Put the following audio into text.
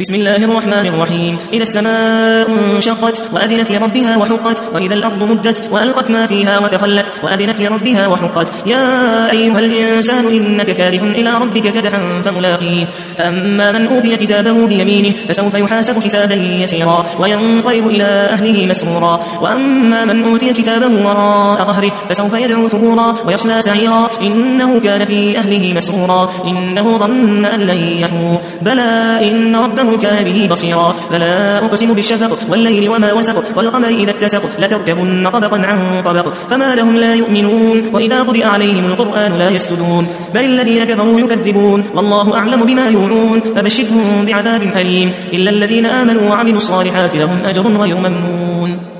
بسم الله الرحمن الرحيم. إذا السماء انشقت وأذنت لربها وحقت وإذا الأرض مدت وألقت ما فيها وتخلت وأذنت لربها وحقت يا أيها الإنسان إنك كادح إلى ربك كدحا فملاقيه فأما من أوتي كتابه بيمينه فسوف يحاسب حسابا يسيرا وينقلب إلى أهله مسرورا وأما من أوتي كتابه وراء ظهره فسوف يدعو ثبورا ويصلى سعيرا إنه كان في أهله مسرورا إنه ظن أن لن يحور بلى إن ربه كان به بصيرا فلا أقسم بالشفق والليل وما وسق والقمر إذا اتسق لتركبن طبقا عن طبق فما لهم لا يؤمنون وإذا قرئ عليهم القرآن لا يسجدون بل الذين كفروا يكذبون والله أعلم بما يوعون فبشرهم بعذاب أليم إلا الذين آمنوا وعملوا الصالحات لهم أجر غير ممنون.